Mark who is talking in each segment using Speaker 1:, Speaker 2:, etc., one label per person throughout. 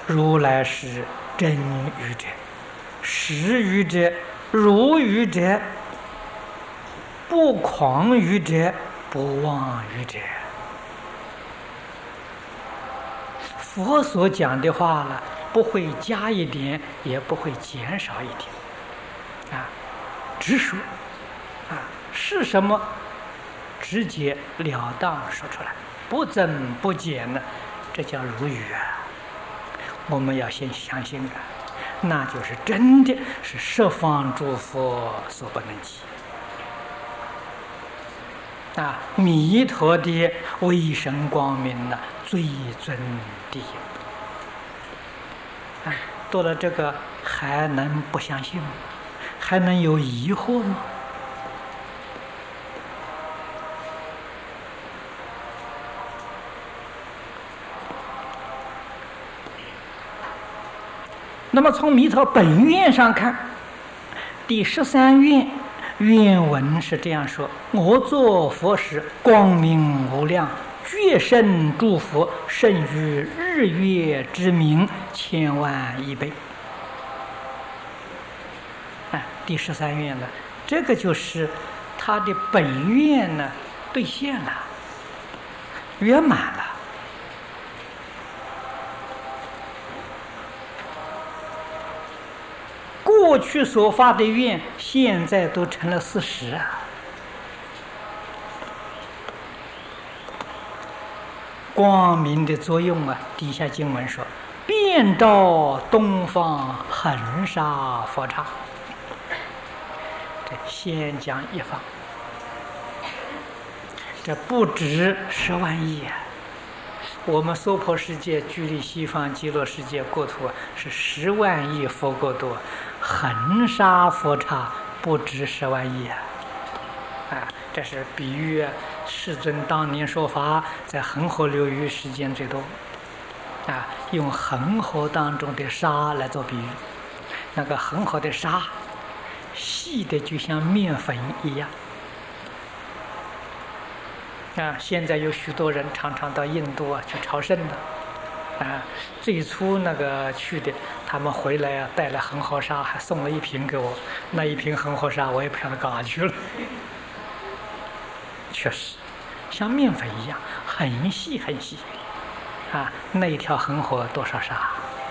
Speaker 1: 如来是真语者，实语者，如语者，不诳语者，不妄语者。佛所讲的话呢，不会加一点，也不会减少一点，直说，是什么，直截了当说出来，不增不减呢，这叫如语啊。我们要先相信啊，那就是真的是十方诸佛所不能及。弥陀的威神光明呢，最尊第一。到了这个还能不相信吗？还能有疑惑吗？那么从弥陀本愿上看，第13愿愿文是这样说：我作佛时，光明无量，觉胜诸佛，胜于日月之明千万亿倍。第13愿呢，这个就是他的本愿呢兑现了，圆满了。过去所发的愿，现在都成了事实啊！光明的作用啊，底下经文说：遍照东方恒沙佛刹。这先讲一方，这不止10万亿啊！我们娑婆世界距离西方极乐世界国土是10万亿佛国土，恒沙佛刹不止10万亿啊！这是比喻世尊当年说法，在恒河流域时间最多用恒河当中的沙来做比喻。那个恒河的沙细的就像面粉一样现在有许多人常常到印度去朝圣的最初那个去的，他们回来带了恒河沙，还送了一瓶给我。那一瓶恒河沙我也不晓得干哪去了。确实像面粉一样，很细很细那一条恒河多少沙？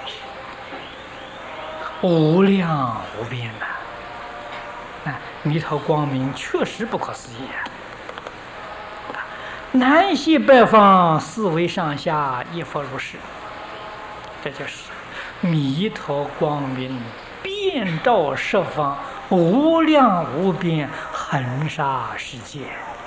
Speaker 1: 无量无边弥陀光明确实不可思议南西北方四维上下，亦复如是。这就是弥陀光明遍照十方，无量无边，恒沙世界。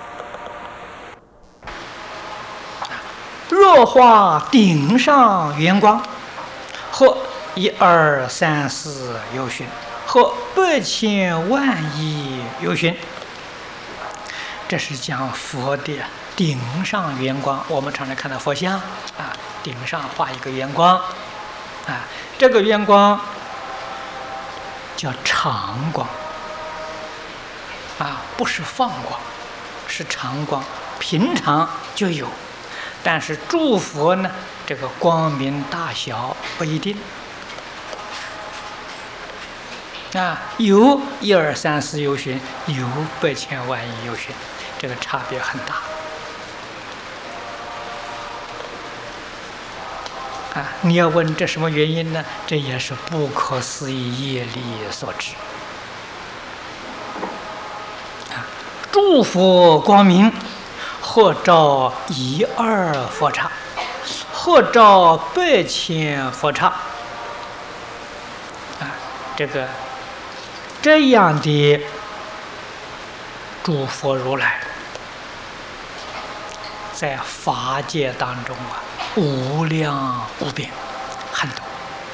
Speaker 1: 若化顶上圆光，或1、2、3、4有寻，或8千万亿有寻。这是讲佛的顶上圆光。我们常常看到佛像顶上画一个圆光这个圆光叫常光不是放光，是常光，平常就有。但是诸佛呢，这个光明大小不一定有1、2、3、4有寻，有8千万亿有寻，这个差别很大你要问这什么原因呢？这也是不可思议业力所致诸佛光明，或照1、2佛刹，或照8千佛刹这样的诸佛如来，在法界当中无量无边，很多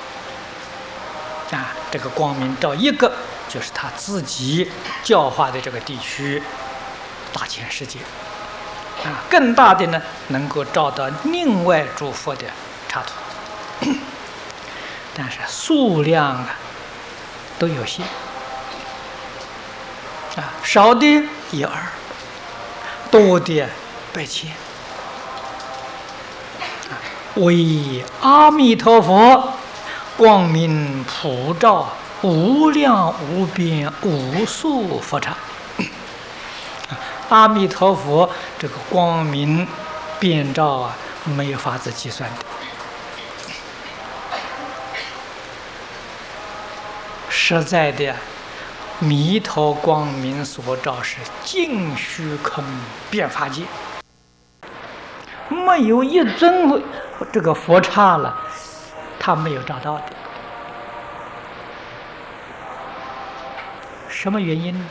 Speaker 1: 这个光明照一个，就是他自己教化的这个地区大千世界更大的呢，能够照到另外诸佛的刹土但是数量都有限少的1、2，多的8千为阿弥陀佛光明普照，无量无边无数佛刹。阿弥陀佛，这个光明遍照啊，没有法子计算的。实在的，弥陀光明所照是尽虚空遍法界，没有一尊这个佛刹了，他没有照到的。什么原因呢？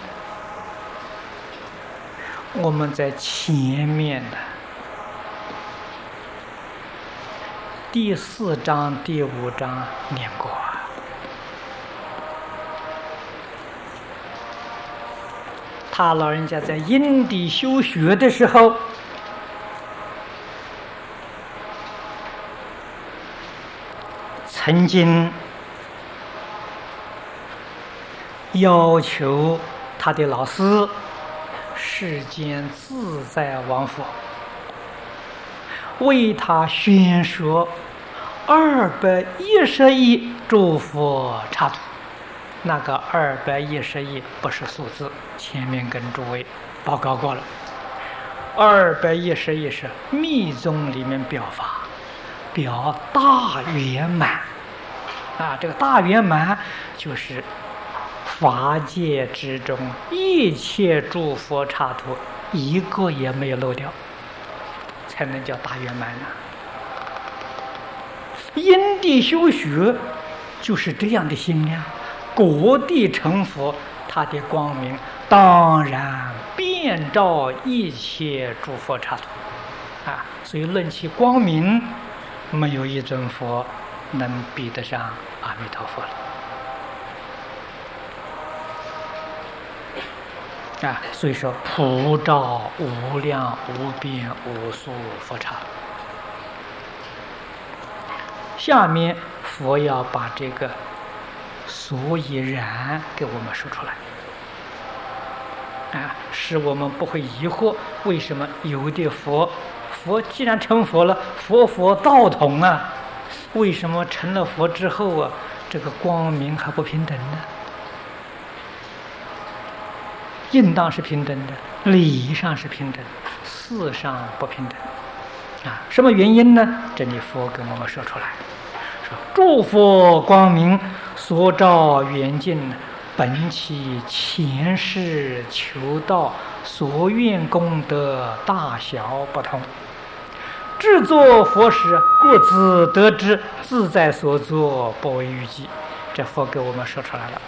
Speaker 1: 我们在前面的第4章、第5章念过。他老人家在因地修学的时候，曾经要求他的老师世间自在王佛为他宣说211诸佛刹土。那个211不是数字，前面跟诸位报告过了。211是密宗里面表法，表大圆满啊。这个大圆满就是法界之中一切诸佛刹土一个也没有漏掉，才能叫大圆满呢。因地修学就是这样的心量。果地成佛，他的光明当然遍照一切诸佛刹土啊！所以论其光明，没有一尊佛能比得上阿弥陀佛了啊！所以说普照无量无边无数佛刹。下面佛要把这个所以然给我们说出来啊，使我们不会疑惑，为什么有的佛既然成佛了，佛道同啊，为什么成了佛之后啊，这个光明还不平等呢？应当是平等的，理上是平等，事上不平等啊。什么原因呢？这里佛跟我们说出来，说诸佛光明所照圆镜，本其前世求道所愿功德大小不同，制作佛时各自得知，自在所作不为预计。这佛给我们说出来了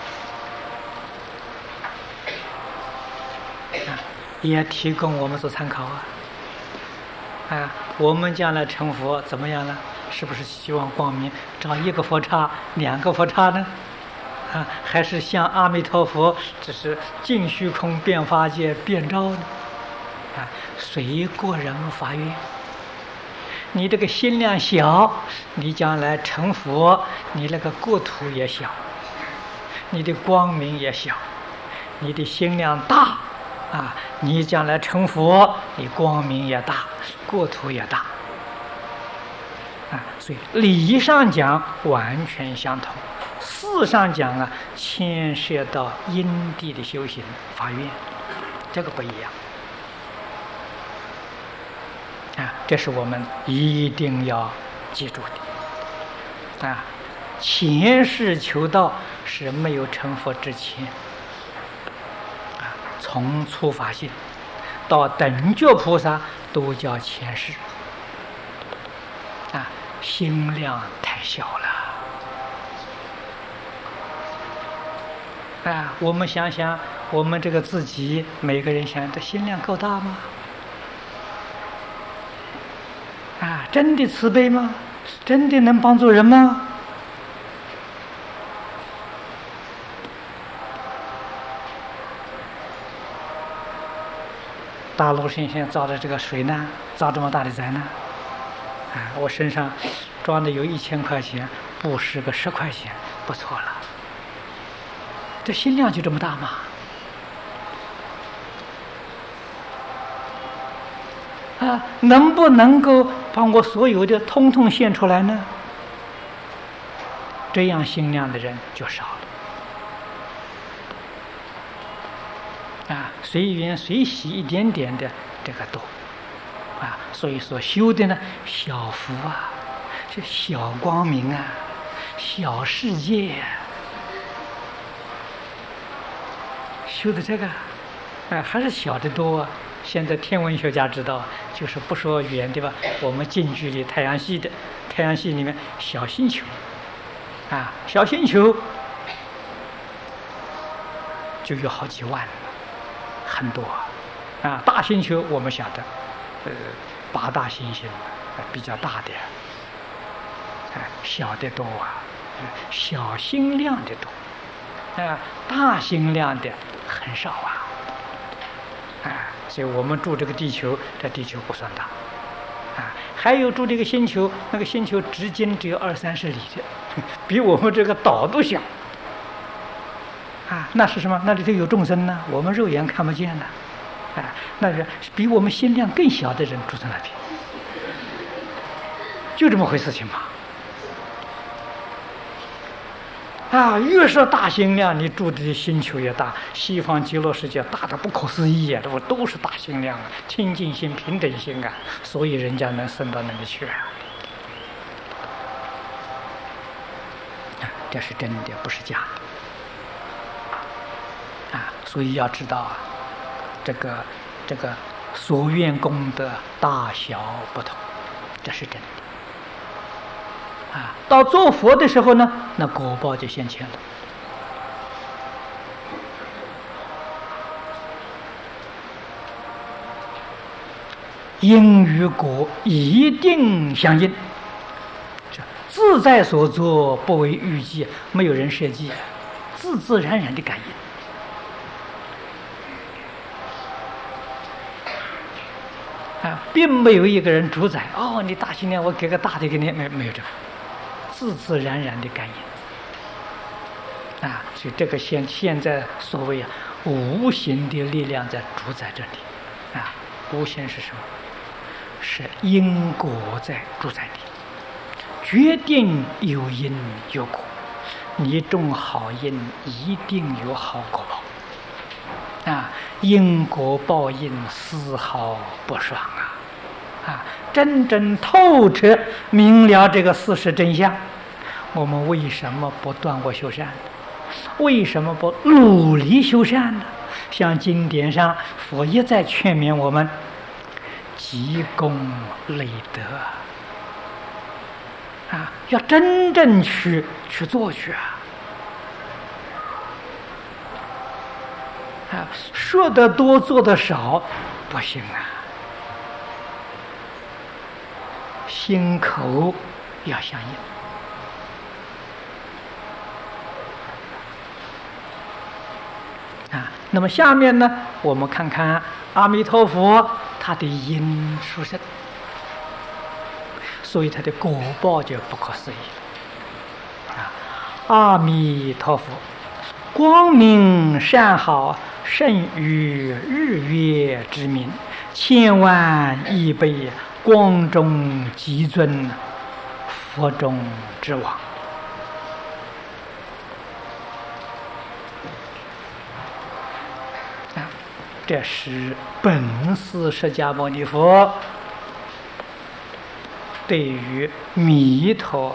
Speaker 1: 也提供我们做参考啊！我们将来成佛怎么样呢？是不是希望光明找1个佛刹、2个佛刹呢？还是像阿弥陀佛，只是尽虚空遍法界遍照呢？随个人发愿。你这个心量小，你将来成佛，你那个国土也小，你的光明也小；你的心量大。你将来成佛，你光明也大，国土也大所以理上讲完全相同，事上讲牵涉到因地的修行发愿，这个不一样这是我们一定要记住的前世求道是没有成佛之前从初发心到等觉菩萨都叫前世心量太小了我们想想我们这个自己，每个人想这心量够大吗？真的慈悲吗？真的能帮助人吗？大陆现在遭的这个水难，遭这么大的灾难我身上装的有1000块钱，布施个10块钱，不错了。这心量就这么大吗？能不能够把我所有的通通献出来呢？ 这样心量的人就少了。随缘随喜一点点的这个多。所以说修的呢，小福是小光明小世界修的这个还是小的多现在天文学家知道，就是不说远的吧，我们近距离太阳系里面小星球小星球就有好几万，很多大星球我们晓得8大行星比较大的小的多小星量的多大星量的很少所以我们住这个地球，这地球不算大还有住这个星球，那个星球直径只有20-30里的，比我们这个岛都小那是什么？那里头有众生呢，我们肉眼看不见的那是比我们心量更小的人住在那边，就这么回事情嘛越是大心量，你住的星球越大，西方极乐世界大的不可思议都是大心量清净心、平等心所以人家能升到那里去这是真的，不是假的所以要知道这个所愿功德大小不同，这是真的到做佛的时候呢，那果报就现前了因与果一定相应，自在所作，不为预计，没有人设计，自自然然的感应并没有一个人主宰你大心量，我给个大的给你，没有这个，自自然然的感应所以这个现在所谓无形的力量在主宰这里无形是什么？是因果在主宰你，决定有因有果，你种好因一定有好果报因果报应丝毫不爽真正透彻明了这个事实真相，我们为什么不断过修善？为什么不努力修善呢？像经典上佛一再劝勉我们积功累德要真正去做去说得多做得少不行心口要相应那么下面呢，我们看看阿弥陀佛他的因殊胜，所以他的果报就不可思议阿弥陀佛光明善好，胜于日月之明，千万亿倍，光中极尊，佛中之王这是本师释迦牟尼佛对于弥陀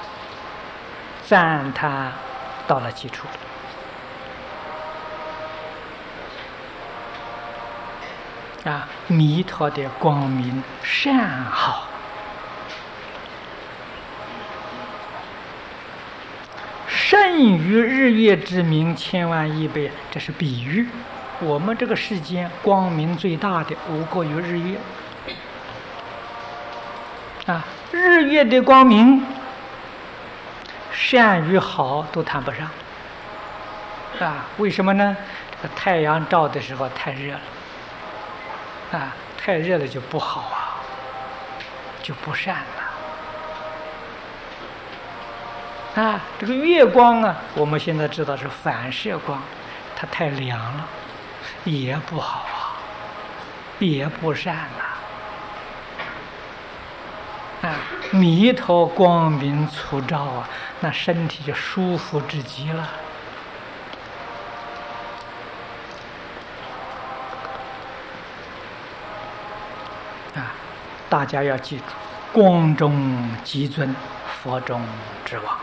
Speaker 1: 赞叹到了基础弥陀的光明善好，胜于日月之明千万亿倍，这是比喻。我们这个世间光明最大的无过于日月日月的光明善与好都谈不上为什么呢？这个太阳照的时候太热了太热了就不好就不善了这个月光我们现在知道是反射光，它太凉了也不好也不善弥陀光明粗照啊，那身体就舒服至极了。大家要记住，光中极尊，佛中之王。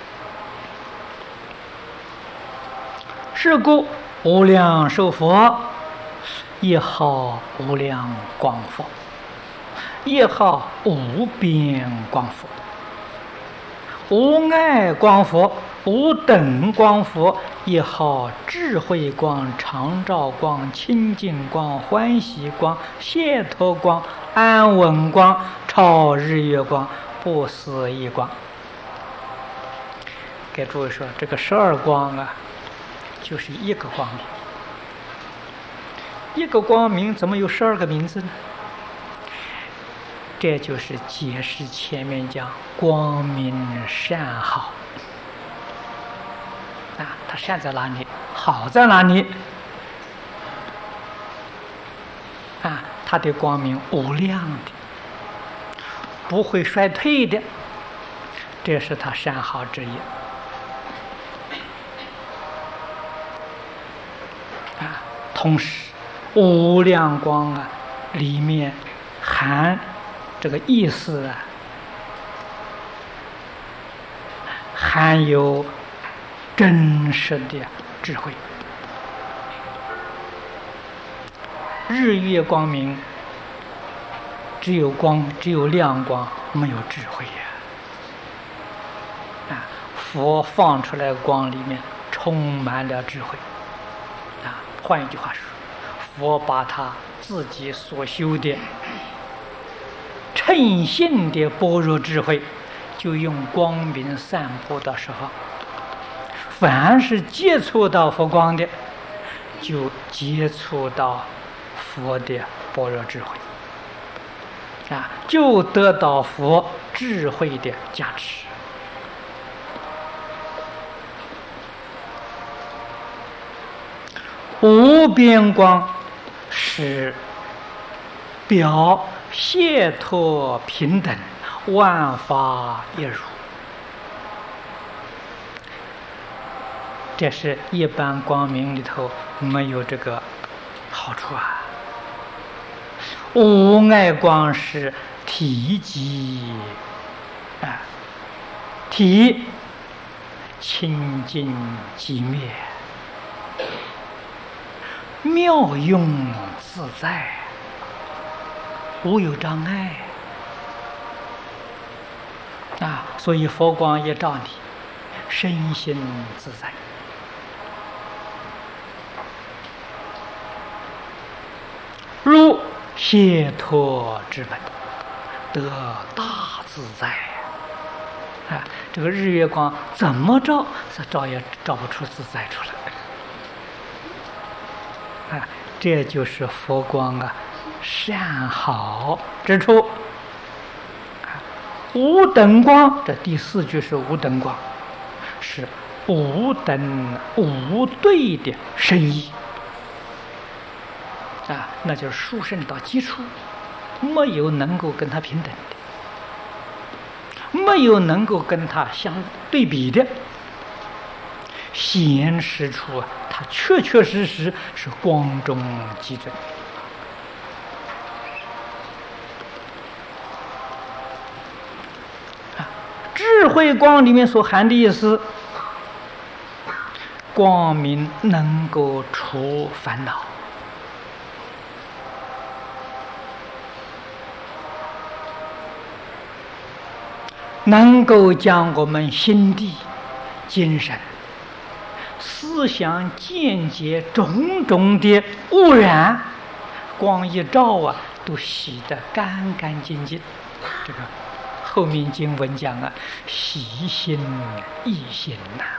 Speaker 1: 是故无量寿佛，一号无量光佛，一号无边光佛，无碍光佛，无等光佛，一号智慧光、常照光、清净光、欢喜光、解脱光、安稳光、超日月光、不思议光。给诸位说，这个12光啊，就是一个光明。一个光明怎么有12个名字呢？这就是解释前面讲光明善好它善在哪里，好在哪里它的光明无量的，不会衰退的，这是它善好之一同时无量光里面含这个意思含有真实的智慧。日月光明只有光，只有亮光，没有智慧佛放出来光里面充满了智慧换一句话说，佛把他自己所修的称性的般若智慧，就用光明散播到十方。凡是接触到佛光的，就接触到佛的般若智慧就得到佛智慧的加持。无边光是表解脱平等，万法一如。这是一般光明里头没有这个好处无碍光是体即体清净即灭，妙用自在，无有障碍所以佛光一照你，身心自在。如解脱之本，得大自在这个日月光怎么照，照也照不出自在出来这就是佛光善好之处无等光，这第4句是无等光，是无等无对的深意那就是殊胜到基础，没有能够跟他平等的，没有能够跟他相对比的，显示出他确确实实是光中极尊智慧光里面所含的意思，光明能够除烦恼，能够将我们心地、精神、思想、见解种种的污染，光一照都洗得干干净净。这个后面经文讲洗心益心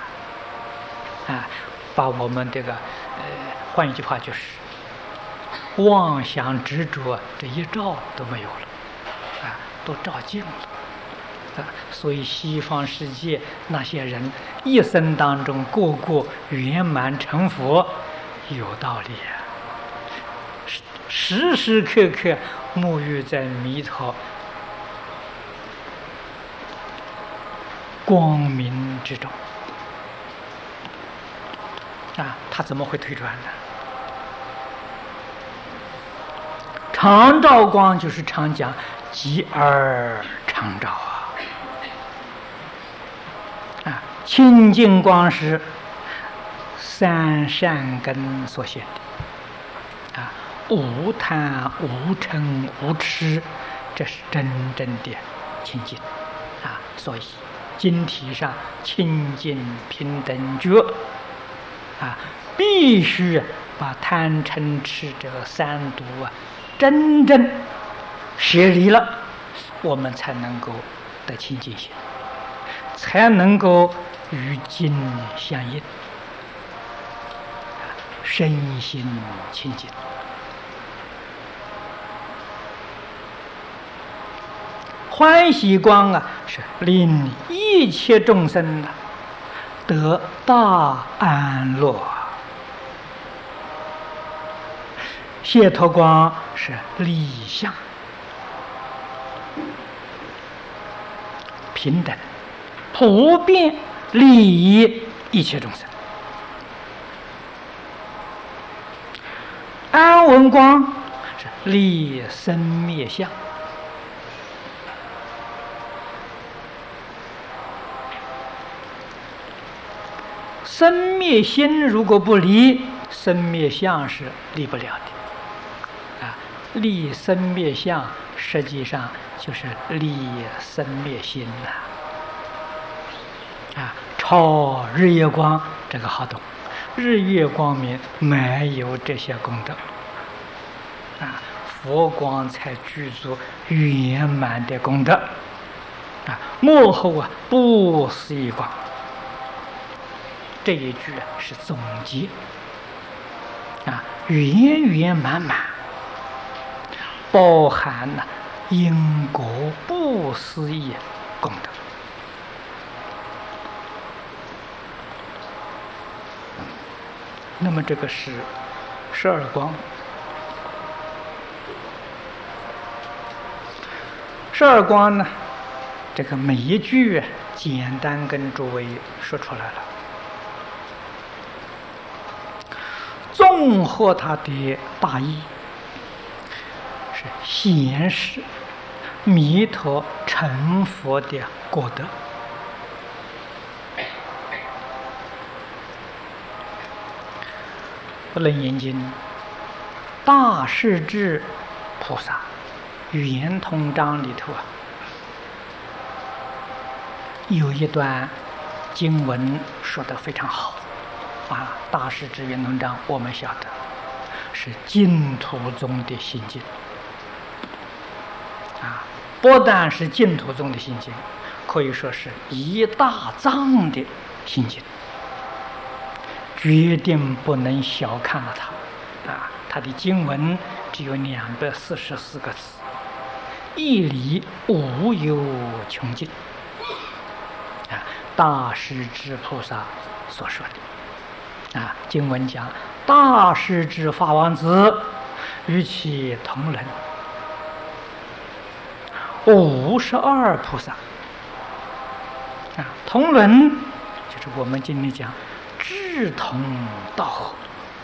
Speaker 1: 把我们这个换一句话就是妄想执着这一照都没有了都照净了所以西方世界那些人一生当中个个圆满成佛，有道理时时刻刻沐浴在弥陀光明之中他怎么会退转呢？常照光就是常讲极而常照清净光是三善根所现的无贪无嗔无痴，这是真正的清净所以经题上清净平等觉必须把贪嗔痴这个三毒真正舍离了，我们才能够得清净心，才能够与经相应，身心清净。欢喜光是令一切众生得大安乐。解脱光是利相平等，普遍利益一切众生。安稳光是利生灭相，生灭心如果不离，生灭相是离不了的。立生灭相实际上就是立生灭心超日月光这个好懂，日月光明没有这些功德佛光才具足圆满的功德幕后不思议光，这一句是总结圆圆满满，包含了因果不思议功德。那么这个是十二光，十二光呢，这个每一句简单跟诸位说出来了，综合它的大意，是显示弥陀成佛的果德。《楞严经》大势至菩萨圆通章里头有一段经文说得非常好大势至圆通章我们晓得是净土中的心经不但是净土中的心经，可以说是一大藏的心经，决定不能小看了它它的经文只有244个字，义理无有穷尽大势至菩萨所说的经文讲大势至法王子与其同仁52菩萨同伦就是我们今天讲志同道合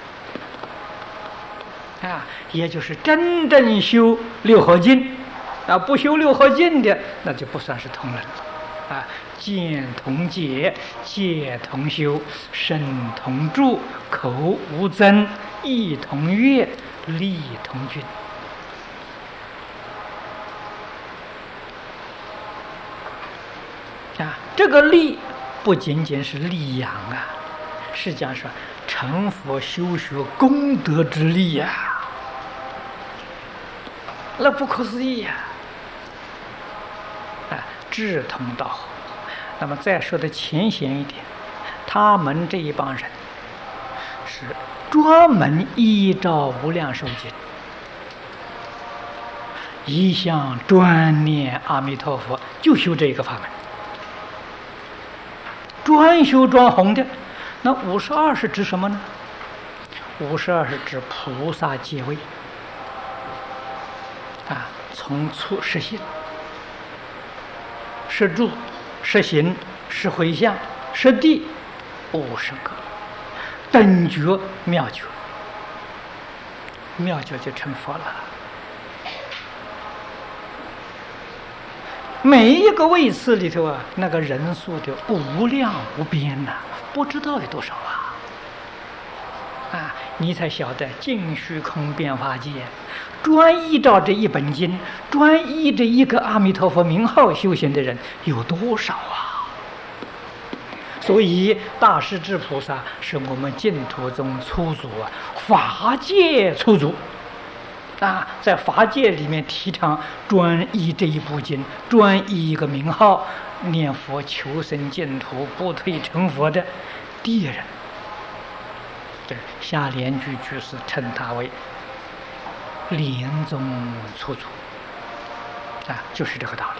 Speaker 1: 也就是真正修六合敬不修六合敬的那就不算是同仁了见同解，戒同修，身同住，口无争，意同悦，力同均这个力不仅仅是力养是讲说成佛修学功德之力那不可思议志同道合。那么再说的浅显一点，他们这一帮人是专门依照无量寿经一向专念阿弥陀佛，就修这个法门，专修专弘的。那52是指什么呢？52是指菩萨戒位从初实现、实住、 十行、十回向、十地50个，等觉妙觉，妙觉就成佛了。每一个位次里头啊，那个人数的无量无边呐，不知道有多少啊！你才晓得尽虚空遍法界，专依照这一本经，专依这一个阿弥陀佛名号修行的人有多少啊！所以大势至菩萨是我们净土宗初祖啊，法界初祖啊，在法界里面提倡专依这一部经，专依一个名号，念佛求生净土，不退成佛的第一人。对，下联句句是称他为莲宗初祖啊，就是这个道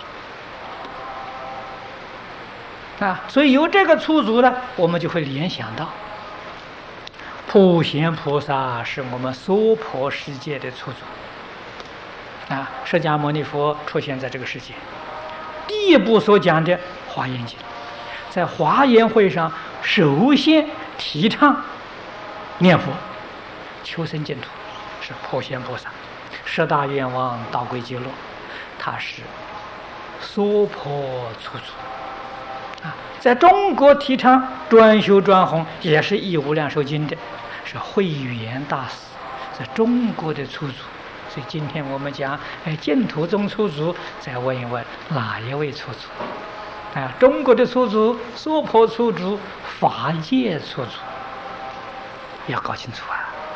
Speaker 1: 理啊。所以有这个初祖呢，我们就会联想到普贤菩萨是我们娑婆世界的初祖啊。释迦牟尼佛出现在这个世界，第一部所讲的《华严经》，在华严会上首先提倡念佛求生净土，是普贤菩萨。十大愿望导归极乐，他是娑婆初祖啊。在中国提倡专修专弘，也是义无量寿经的，是慧远大师，在中国的初祖。所以今天我们讲净土宗初祖，再问一问哪一位初祖啊？中国的初祖、娑婆初祖、法界初祖，要搞清楚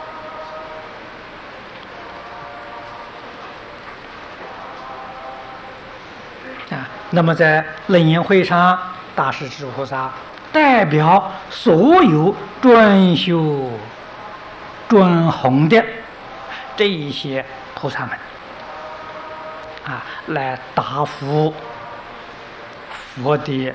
Speaker 1: 啊！那么在楞严会上，大势至菩萨代表所有专修专弘的这一些菩萨们啊，来答复佛的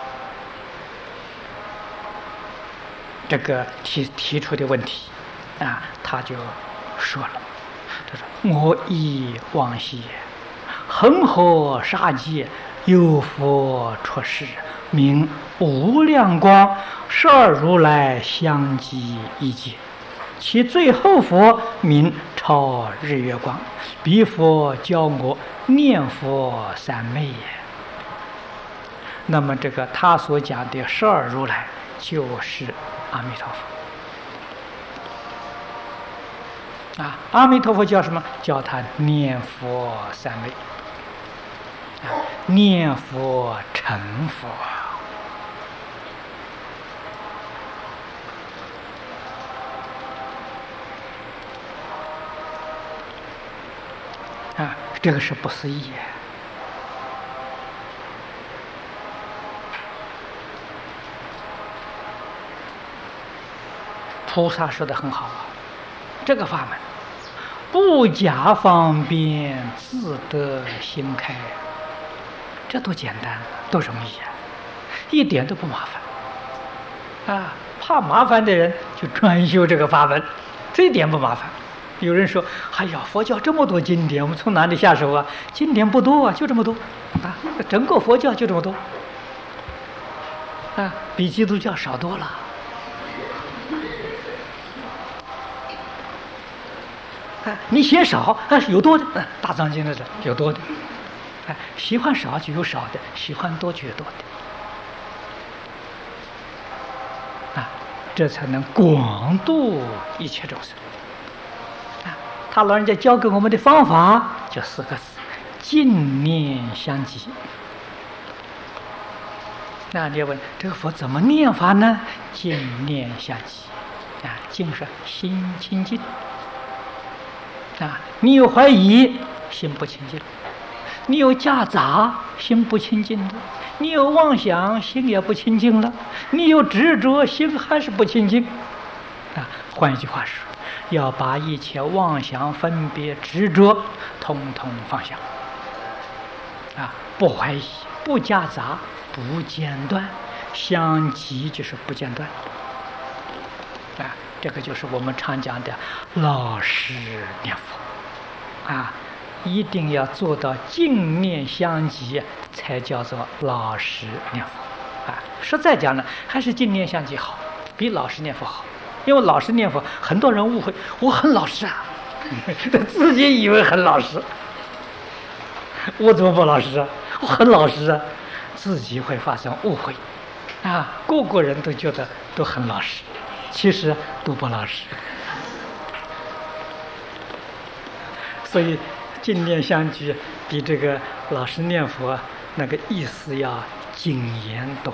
Speaker 1: 这个提出的问题啊。他就说了，他说：“我忆往昔，恒河沙界有佛出世，名无量光，十二如来相继一劫。其最后佛名超日月光，彼佛教我念佛三昧也。”那么这个他所讲的十二如来就是阿弥陀佛啊。阿弥陀佛叫什么？叫他念佛三昧啊，念佛成佛啊，这个是不思议。菩萨说的很好啊，这个法门不假方便，自得心开，这多简单，多容易啊，一点都不麻烦啊！怕麻烦的人就专修这个法门，这一点不麻烦。有人说：“哎呀，佛教这么多经典，我们从哪里下手啊？经典不多啊，就这么多啊，整个佛教就这么多啊，比基督教少多了。”你嫌少有多的，大藏经的是有多的，喜欢少就有少的，喜欢多就有多的，这才能广度一切众生。他老人家教给我们的方法就4个字：净念相继。那你要问这个佛怎么念法呢？净念相继净是心清净。你有怀疑，心不清净；你有夹杂，心不清净的；你有妄想，心也不清净了；你有执着，心还是不清净。换一句话说，要把一切妄想、分别、执着，统统放下。不怀疑，不夹杂，不间断，相继就是不间断。这个就是我们常讲的老实念佛。一定要做到净念相继， 才叫做老实念佛啊。实在讲呢，还是净念相继好，比老实念佛好。因为老实念佛，很多人误会我很老实啊，自己以为很老实，我怎么不老实啊？我很老实啊，自己会发生误会啊。个个人都觉得都很老实，其实都不老实。所以净念相继比这个老实念佛那个意思要谨严多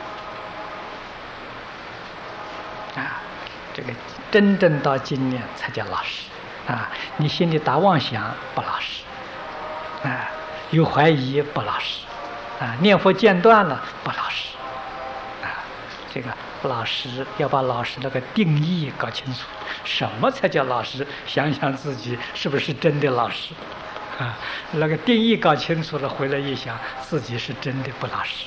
Speaker 1: 了啊。这个真正到净念才叫老实啊！你心里打妄想不老实啊，有怀疑不老实啊，念佛间断了不老实啊。这个老实要把老实那个定义搞清楚，什么才叫老实？想想自己是不是真的老实啊？那个定义搞清楚了，回来一想，自己是真的不老实。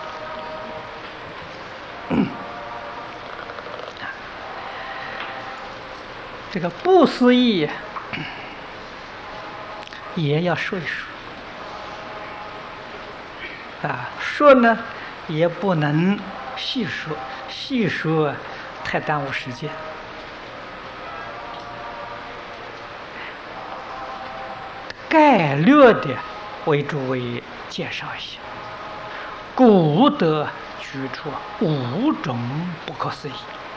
Speaker 1: 这个不思议也要说一说啊，说呢也不能细说，细说太耽误时间。概略的为诸位介绍一下，故得举出5种不可思议。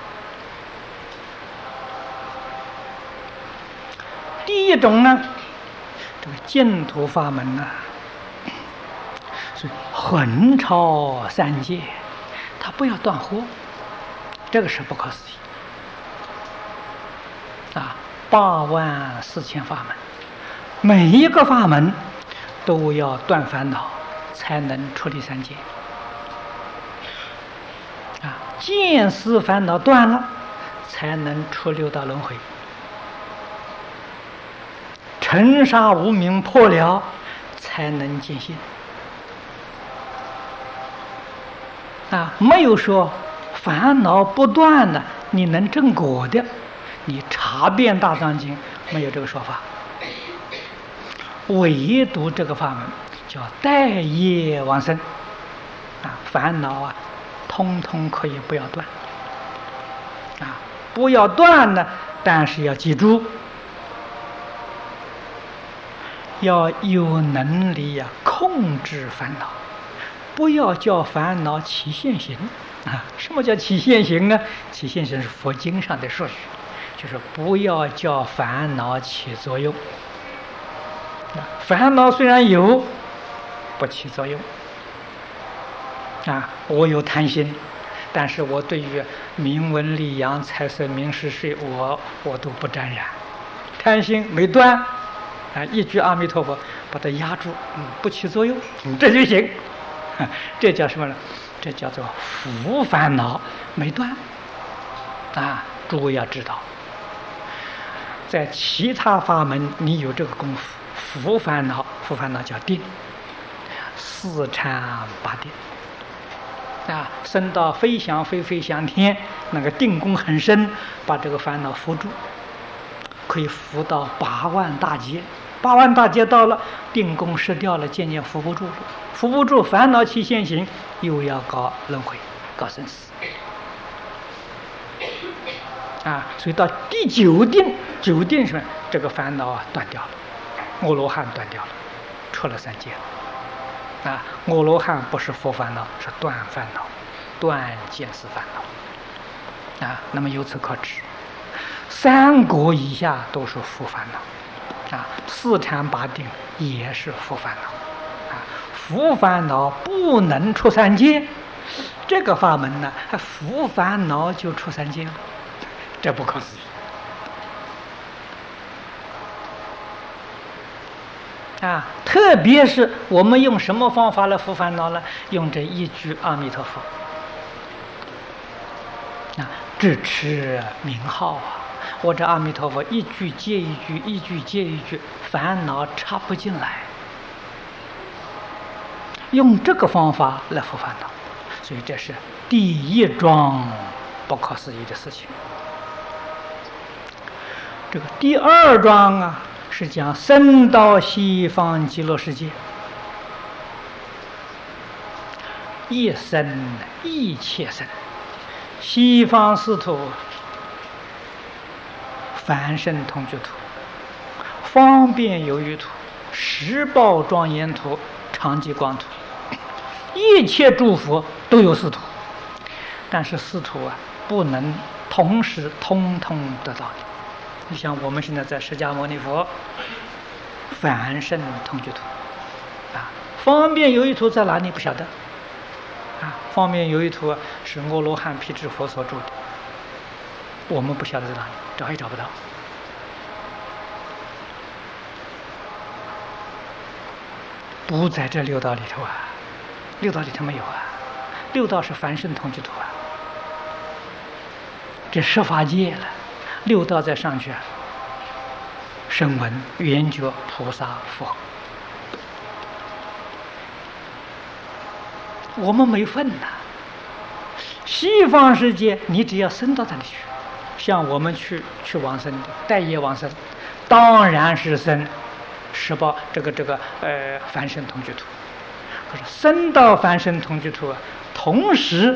Speaker 1: 第一种呢，这个净土法门呢，是横超三界，它不要断惑，这个是不可思议啊！84000法门，每一个法门都要断烦恼，才能出离三界啊！见思烦恼断了，才能出六道轮回。尘沙无明破了，才能见性啊！没有说烦恼不断的你能证果的，你查遍大藏经没有这个说法。唯独这个法门叫待业往生啊，烦恼啊，通通可以不要断啊，不要断呢，但是要记住。要有能力呀，控制烦恼，不要叫烦恼起现行啊！什么叫起现行呢？起现行是佛经上的术语，就是不要叫烦恼起作用。烦恼虽然有，不起作用啊！我有贪心，但是我对于名闻利养、财色名食睡，我都不沾染，贪心没断。啊！一句阿弥陀佛，把它压住，不起作用，这就行。这叫什么呢？这叫做伏烦恼没断。啊，诸位要知道，在其他法门你有这个功夫，伏烦恼叫定，4禅8定。啊，升到飞翔天，那个定功很深，把这个烦恼伏住，可以伏到8万大劫。8万大劫到了，定功失掉了，渐渐扶不住了，扶不住，烦恼起现行，又要搞轮回，搞生死啊！所以到第9定上，这个烦恼啊断掉了，阿罗汉断掉了，出了三界了啊！阿罗汉不是伏烦恼，是断烦恼，断见思烦恼啊！那么由此可知，3国以下都是伏烦恼。啊，4禅8定也是伏烦恼，啊，伏烦恼不能出三界，这个法门呢，伏烦恼就出三界了，这不可思议啊！特别是我们用什么方法来伏烦恼呢？用这一句阿弥陀佛啊，只持名号啊。我这阿弥陀佛一句接一句，一句接一句，烦恼插不进来。用这个方法来伏烦恼，所以这是第一桩不可思议的事情。这个第2桩啊，是讲升到西方极乐世界一生一切生。西方四土，梵圣同居土、方便有余土、十报庄严土、常寂光土，一切诸佛都有四土，但是四土不能同时通通得到的。你像我们现在在释迦牟尼佛梵圣同居土方便有余土在哪里不晓得方便有余土是阿罗汉辟支佛所住的，我们不晓得在哪里，找也找不到。不在这六道里头六道里头没有六道是梵圣同居土这十法界了，六道再上去声闻、缘觉、菩萨、佛，我们没份西方世界你只要升到那里去，像我们去往生的待业往生，当然是升十报这个梵圣同居土。可是升到梵圣同居土同时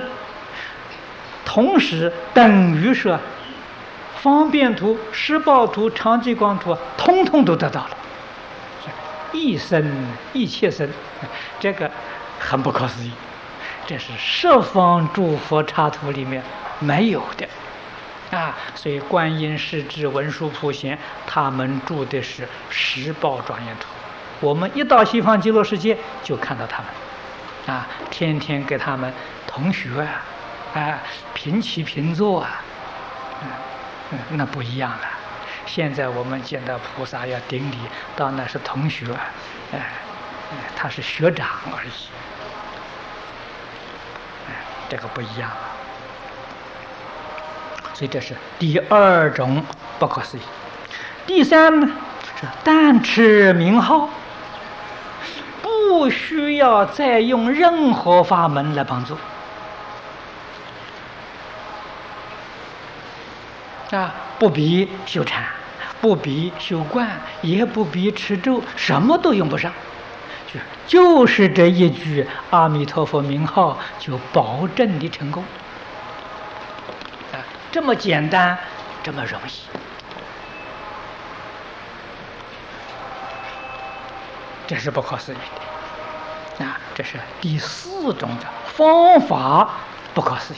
Speaker 1: 等于是方便土、十报土、常寂光土通通都得到了，一生一切生，这个很不可思议，这是十方诸佛刹土里面没有的所以观音、势至、文殊、普贤他们住的是十报庄严土，我们一到西方极乐世界就看到他们天天给他们同学平起平坐那不一样了。现在我们见到菩萨要顶礼，到那是同学他是学长而已这个不一样所以这是第二种不可思议。第三呢是但持名号，不需要再用任何法门来帮助不必修禅，不必修观，也不必持咒，什么都用不上，就是这一句阿弥陀佛名号就保证你成功这么简单，这么容易这是不可思议的这是第四种的方法不可思议，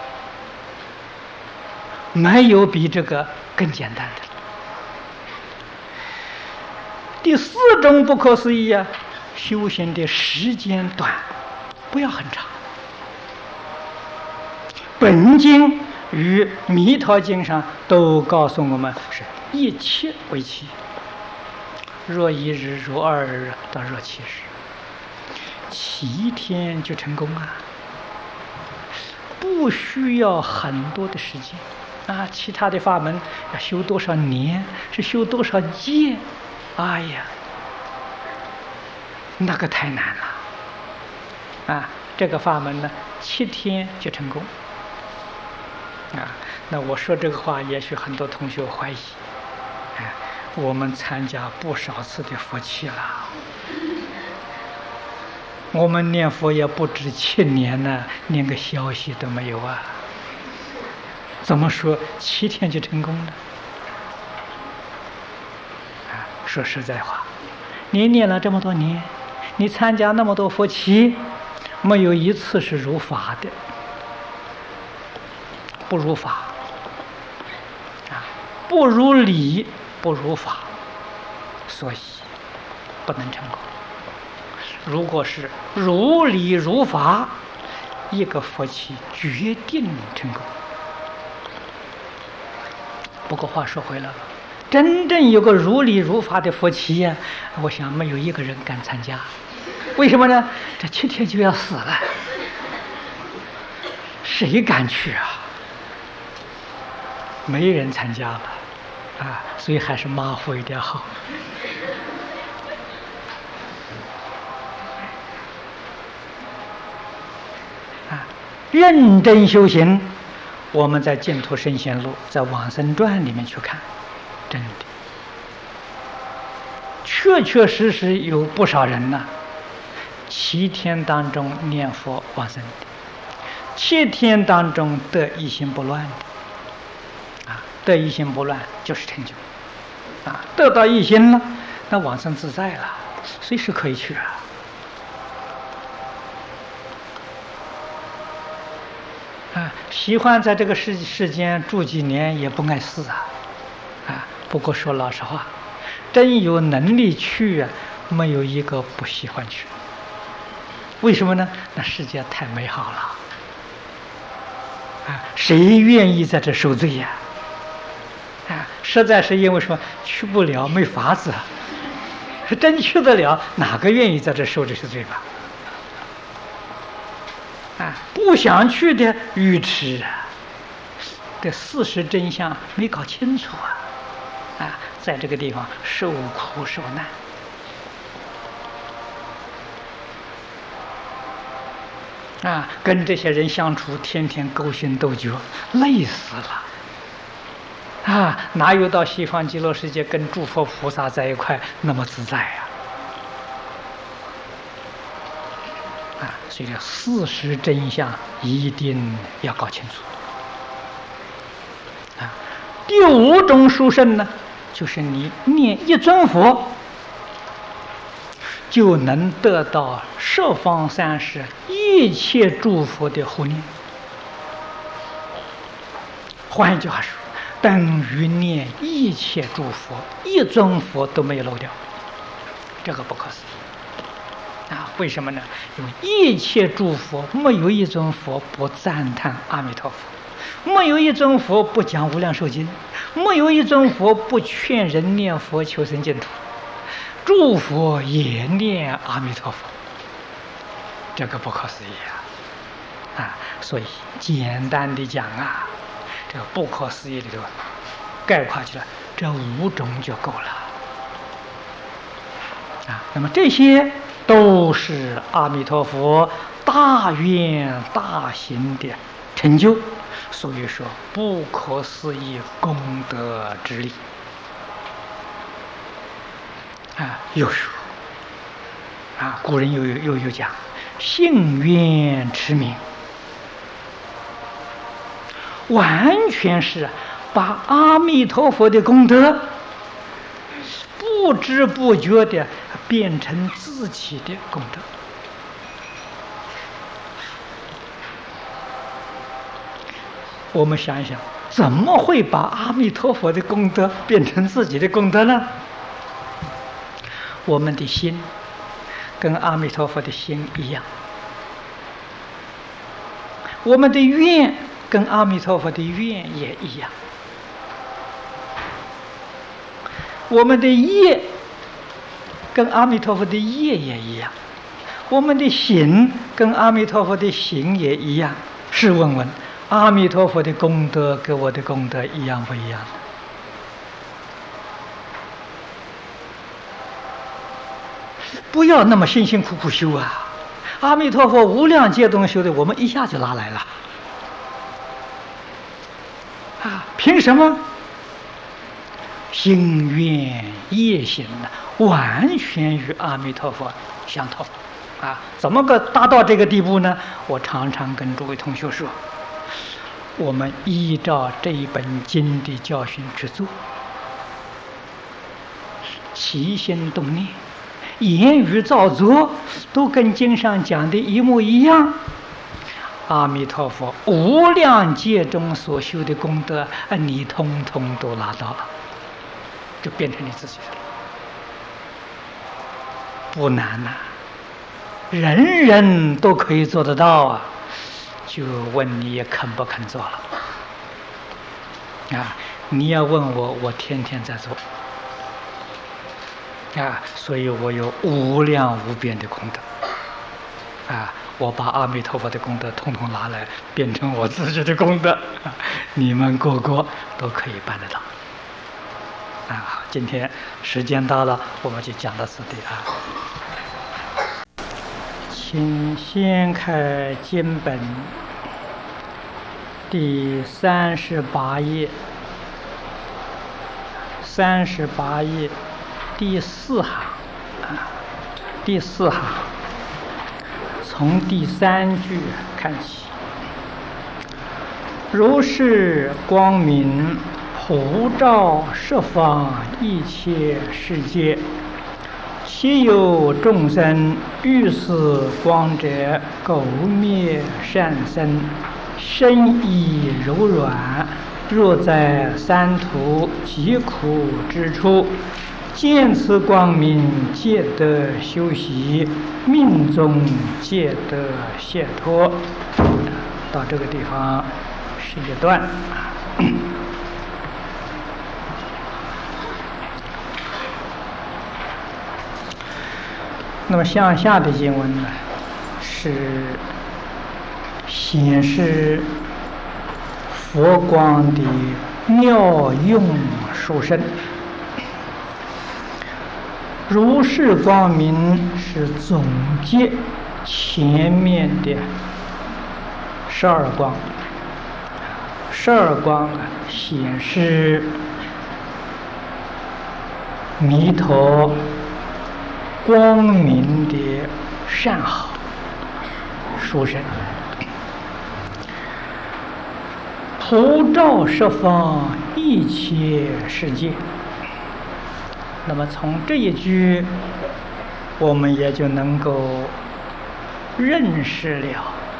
Speaker 1: 没有比这个更简单的。第四种不可思议修行的时间短，不要很长。本经与弥陀经上都告诉我们是一切为期，若一日，若二日，到若7日，7天就成功不需要很多的时间其他的法门要修多少年，是修多少劫，哎呀，那个太难了这个法门呢7天就成功那我说这个话也许很多同学怀疑我们参加不少次的佛七了，我们念佛也不止7年呢，连个消息都没有怎么说7天就成功了说实在话，你念了这么多年，你参加那么多佛七，没有一次是如法的，不如法不如理，不如法，所以不能成功。如果是如理如法，一个佛七决定成功。不过话说回来了，真正有个如理如法的佛七我想没有一个人敢参加。为什么呢？这7天就要死了，谁敢去没人参加了所以还是马虎一点好认真修行，我们在净土圣贤录，在往生传里面去看，真的确确实实有不少人 7天当中念佛往生的，7天当中得一心不乱的，得一心不乱就是成就，得到一心了，那往生自在了，随时可以去喜欢在这个世间住几年也不碍事不过说老实话，真有能力去没有一个不喜欢去。为什么呢？那世界太美好了谁愿意在这受罪实在是因为说去不了，没法子真去得了，哪个愿意在这受这些罪吧？不想去的愚痴这事实真相没搞清楚在这个地方受苦受难跟这些人相处，天天勾心斗角，累死了哪有到西方极乐世界跟诸佛菩萨在一块那么自在所以事实真相一定要搞清楚第5种殊胜呢，就是你念一尊佛，就能得到十方三世一切诸佛的护念。换一句话说，等于念一切诸佛，一尊佛都没有漏掉，这个不可思议为什么呢？因为一切诸佛没有一尊佛不赞叹阿弥陀佛，没有一尊佛不讲无量寿经，没有一尊佛不劝人念佛求生净土，诸佛也念阿弥陀佛，这个不可思议所以简单的讲这个不可思议里头概括起来，这5种就够了那么这些都是阿弥陀佛大愿大行的成就，所以说不可思议功德之力又说古人又有讲信愿持名，完全是把阿弥陀佛的功德不知不觉的变成自己的功德我们想一想，怎么会把阿弥陀佛的功德变成自己的功德呢？我们的心跟阿弥陀佛的心一样，我们的愿跟阿弥陀佛的愿也一样，我们的业跟阿弥陀佛的业也一样，我们的行跟阿弥陀佛的行也一样。试问问，阿弥陀佛的功德跟我的功德一样不一样？不要那么辛辛苦苦修阿弥陀佛无量劫中修的，我们一下就拿来了凭什么？心愿业行完全与阿弥陀佛相同怎么个达到这个地步呢？我常常跟诸位同学说，我们依照这一本经的教训去做，起心动念言语造作都跟经上讲的一模一样，阿弥陀佛无量劫中所修的功德你通通都拿到了，就变成你自己的了，不难人人都可以做得到就问你肯不肯做了你要问我，我天天在做所以我有无量无边的功德我把阿弥陀佛的功德统统拿来变成我自己的功德你们个个都可以办得到今天时间到了，我们就讲到此地请先开经本第38页，38页第4行第4行从第3句看起。如是光明普照十方一切世界，其有众生欲视光者，垢灭善身，身意柔软，若在三途疾苦之处，见此光明，皆得修习，命中皆得解脱。到这个地方是一段。那么向下的经文呢，是显示佛光的妙用殊胜。如是光明是总结前面的12光。12光显示弥陀光明的善好殊胜，普照十方一切世界。那么从这一句，我们也就能够认识了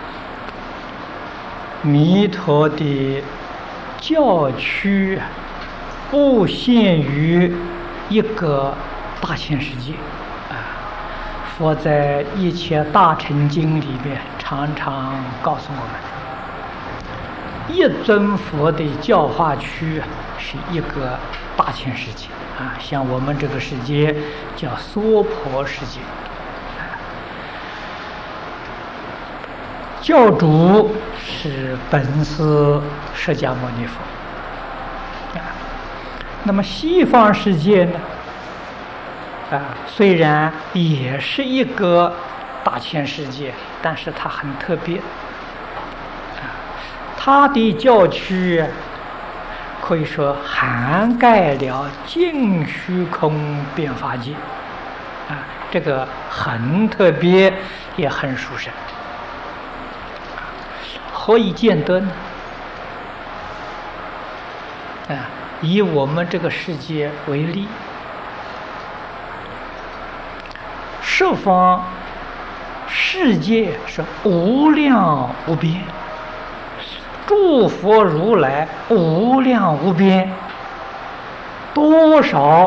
Speaker 1: 弥陀的教区不限于一个大千世界。佛在《一切大乘经》里边常常告诉我们，一尊佛的教化区是一个大千世界像我们这个世界叫娑婆世界。教主是本师释迦牟尼佛那么西方世界呢？虽然也是一个大千世界，但是它很特别它的教区可以说涵盖了净虚空变法界这个很特别，也很殊胜。何以见得呢？以我们这个世界为例，十方世界是无量无边，诸佛如来无量无边，多少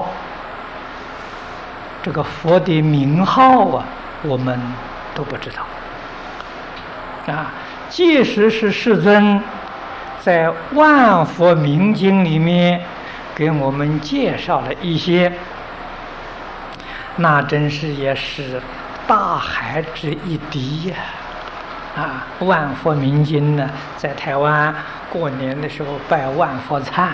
Speaker 1: 这个佛的名号我们都不知道即使是世尊在《万佛明经》里面给我们介绍了一些，那真是也是大海之一滴万佛明经呢，在台湾过年的时候拜万佛忏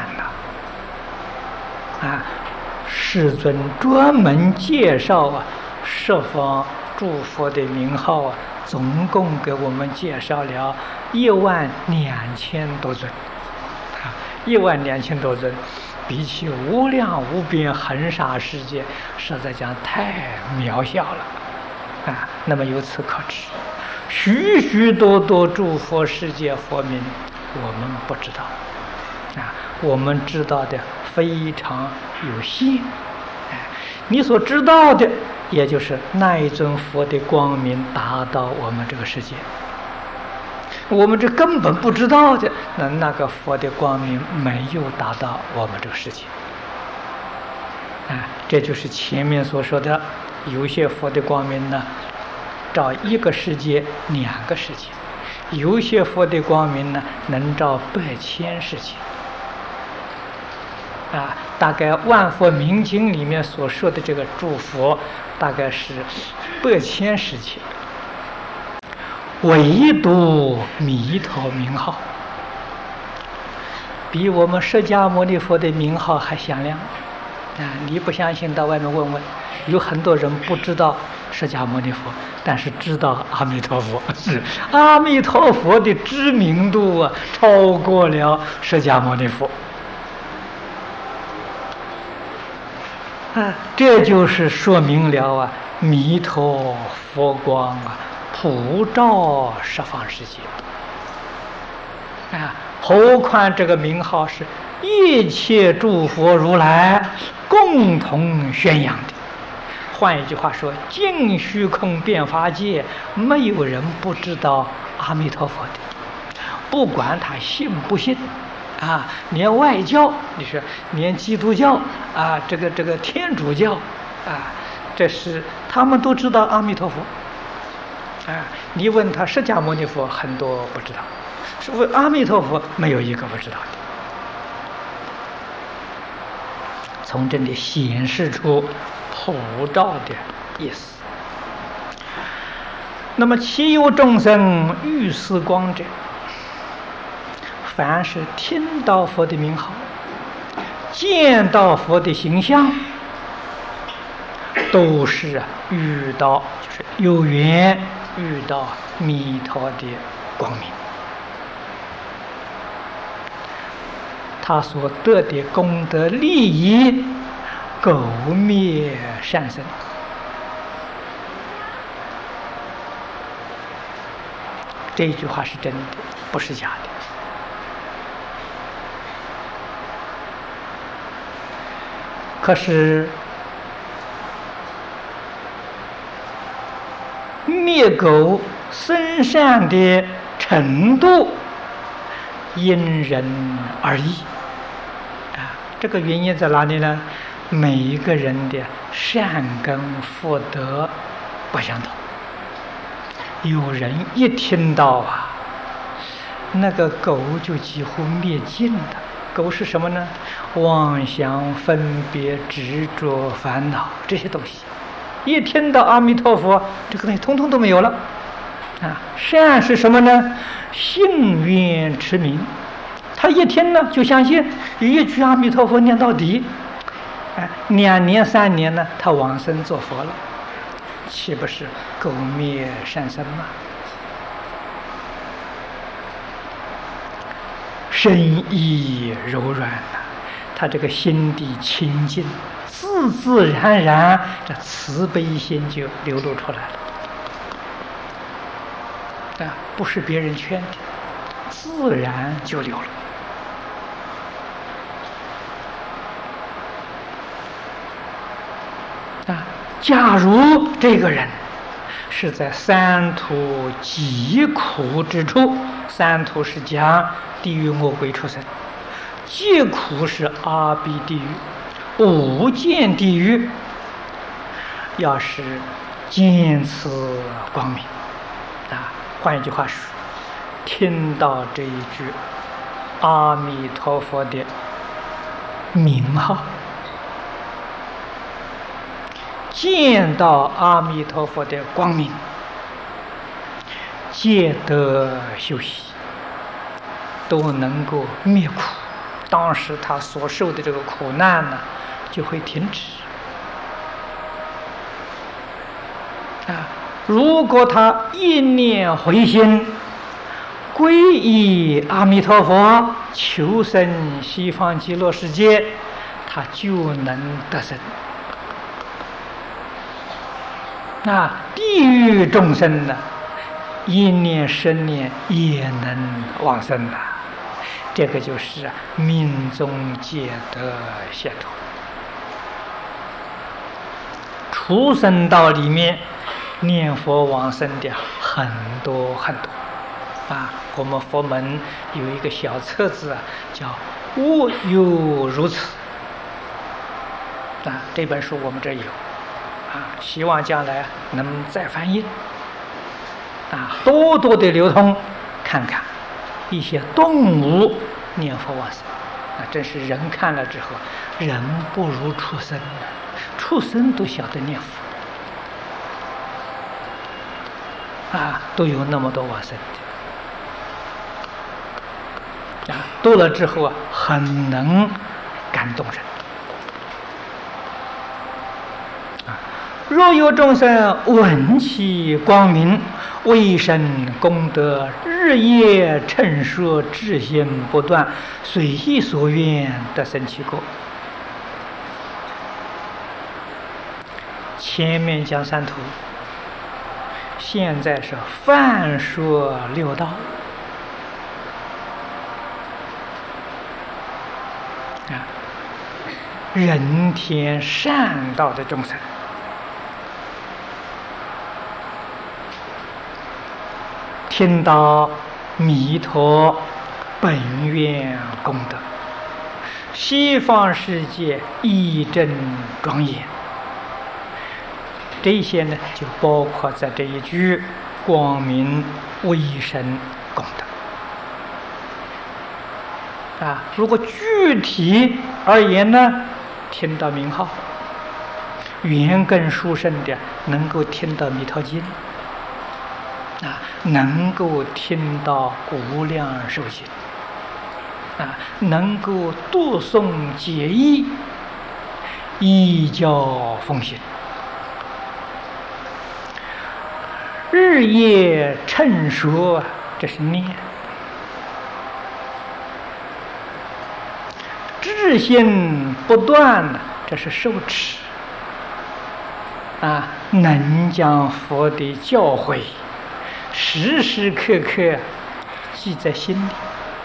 Speaker 1: 世尊专门介绍十方诸佛的名号总共给我们介绍了12000多尊12000多尊，比起无量无边恒沙世界，实在讲太渺小了那么由此可知，许许多多诸佛世界佛名我们不知道我们知道的非常有限你所知道的也就是那一尊佛的光明达到我们这个世界，我们这根本不知道的那个佛的光明没有达到我们这个世界这就是前面所说的，有些佛的光明呢照一个世界2个世界，有些佛的光明呢能照100千世界大概《万佛明经》里面所说的这个诸佛大概是100千世界，唯独弥陀名号比我们释迦牟尼佛的名号还响亮你不相信到外面问问，有很多人不知道释迦牟尼佛，但是知道阿弥陀佛，是阿弥陀佛的知名度超过了释迦牟尼佛这就是说明了弥陀佛光普照十方世界啊！何况这个名号是一切诸佛如来共同宣扬的。换一句话说，尽虚空遍法界，没有人不知道阿弥陀佛的，不管他信不信啊，连外教，你说连基督教啊，这个天主教啊，这是他们都知道阿弥陀佛啊。你问他释迦牟尼佛，很多不知道；是问阿弥陀佛，没有一个不知道的。从这里显示出普照的意思。那么其有众生遇思光者，凡是听到佛的名号，见到佛的形象，都是遇到，就是有缘遇到弥陀的光明，他所得的功德利益，垢灭善生。这一句话是真的，不是假的。可是灭垢生善的程度因人而异啊。这个原因在哪里呢？每一个人的善根福德不相同。有人一听到啊，那个垢就几乎灭尽了。垢是什么呢？妄想、分别、执着、烦恼这些东西，一听到阿弥陀佛，这个东西通通都没有了啊。善是什么呢？信愿持名，他一听呢就相信，一句阿弥陀佛念到底，哎，2年3年呢，他往生做佛了，岂不是垢灭善生吗？深意柔软他这个心地清净，自自然然，这慈悲心就流露出来了啊，不是别人劝的，自然就流了啊。假如这个人是在三途极苦之处，三途是讲地狱恶鬼畜生，极苦是阿鼻地狱、无间地狱。要是见此光明啊，换一句话说，听到这一句阿弥陀佛的名号，见到阿弥陀佛的光明，皆得休息，都能够灭苦。当时他所受的这个苦难呢，就会停止啊。如果他一念回心，皈依阿弥陀佛，求生西方极乐世界，他就能得生。那地狱众生呢，1念10年也能往生的，这个就是命中皆得解脱。畜生道里面念佛往生的很多很多啊。我们佛门有一个小册子啊，叫无有如此啊，这本书我们这有啊，希望将来能再翻印啊，多多的流通，看看一些动物念佛往生啊，真是人看了之后，人不如畜生，畜生都晓得念佛啊，都有那么多往生的啊，多了之后啊，很能感动人。若有众生闻其光明，为生功德，日夜称说，至心不断，随意所愿，得生其果。前面讲三途， 现在是泛说六道啊，人天善道的众生，听到弥陀本愿功德，西方世界义正庄严，这些呢就包括在这一句光明威神功德啊。如果具体而言呢，听到名号，缘根殊胜的能够听到弥陀经啊，能够听到无量寿经啊，能够读诵解义，依教奉行，日夜称说，这是念；志心不断，这是受持啊，能将佛的教诲时时刻刻记在心里。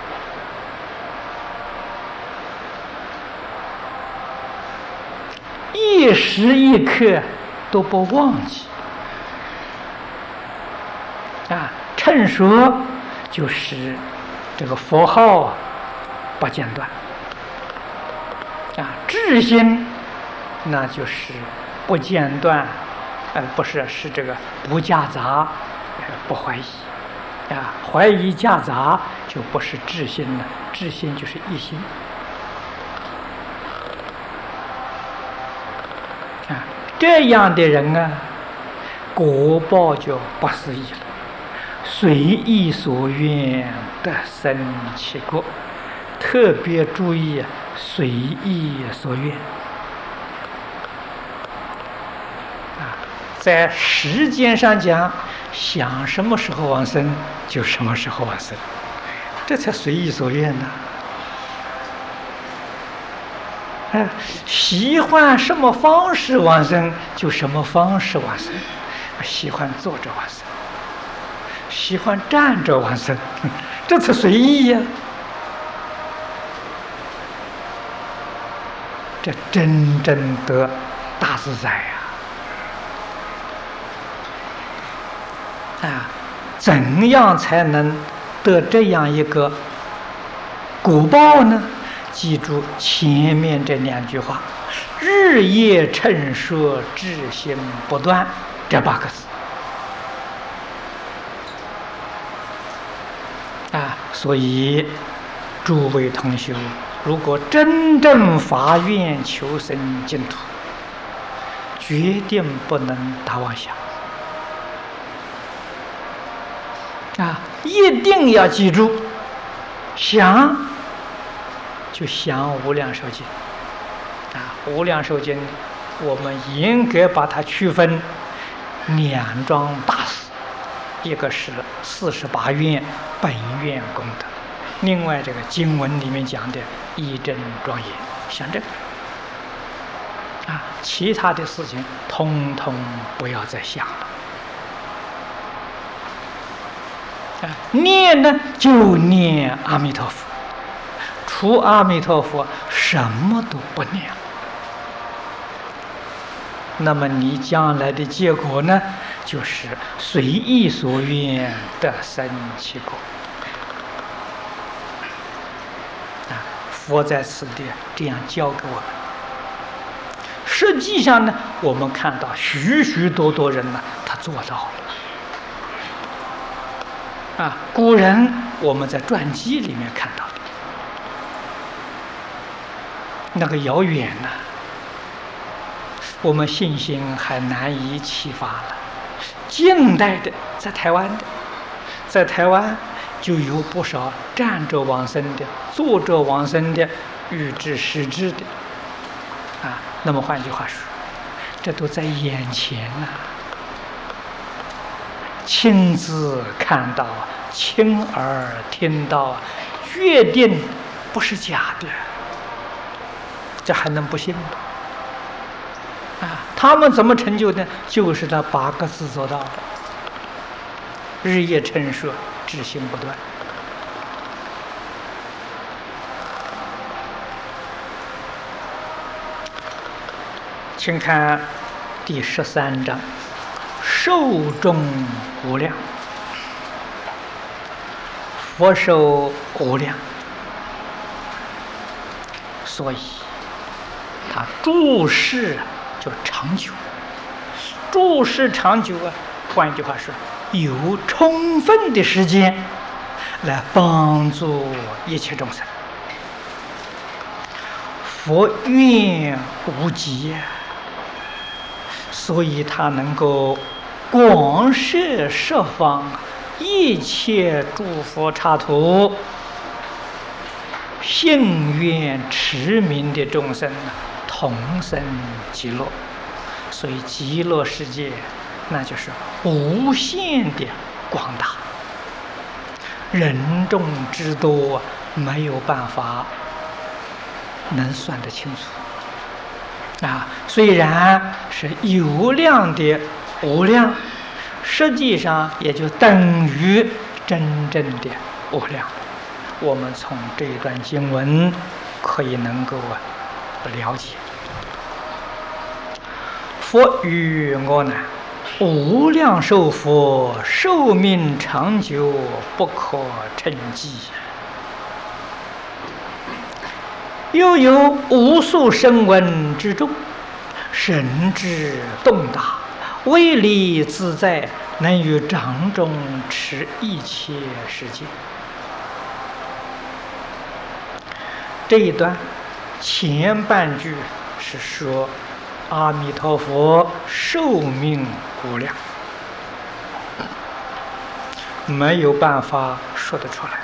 Speaker 1: 一时一刻都不忘记啊！称说就是这个佛号不间断啊，志心那就是不间断，不是这个不夹杂，不怀疑啊，怀疑夹杂就不是志心了，志心就是一心。啊，这样的人啊，果报就不思议了。随意所愿得生其果，特别注意随意所愿啊，在时间上讲，想什么时候往生就什么时候往生，这才随意所愿呢。喜欢什么方式往生就什么方式往生，喜欢坐着往生，喜欢站着往生，这才随意呀。这真正得大自在啊！怎样才能得这样一个果报呢？记住前面这两句话：日夜称说，志心不断，这8个字啊。所以诸位同学，如果真正发愿求生净土，决定不能打妄想啊！一定要记住，想就想无量寿经啊！无量寿经，我们严格把它区分2桩大事，一个是48愿本愿功德，另外这个经文里面讲的义正庄严，想这个啊，其他的事情通通不要再想了啊！念呢就念阿弥陀佛。除阿弥陀佛，什么都不念。那么你将来的结果呢，就是随意所愿得生其果。啊，佛在此地这样教给我们。实际上呢，我们看到许许多多人呢，他做到了。啊，古人我们在传记里面看到的。那个遥远呢，我们信心还难以启发了。近代的，在台湾就有不少站着往生的、坐着往生的、预知实知的啊。那么换句话说，这都在眼前啊，亲自看到、亲耳听到，决定不是假的。这还能不信吗？啊，他们怎么成就的？就是这8个字做到的。 日夜陈说，至心不断。请看第13章，寿终无量，佛寿无量，所以他住世就长久。住世长久啊，换一句话说，有充分的时间来帮助一切众生。佛愿无极，所以他能够广摄十方一切诸佛刹土，信愿持名的众生同生极乐。所以极乐世界那就是无限的广大，人众之多，没有办法能算得清楚啊。虽然是有量的无量，实际上也就等于真正的无量。我们从这一段经文可以能够了解。佛与我难，无量寿佛，寿命长久，不可称计。又有无数声闻之众，神智洞达，威力自在，能于掌中持一切世界。这一段前半句是说阿弥陀佛寿命无量，没有办法说得出来，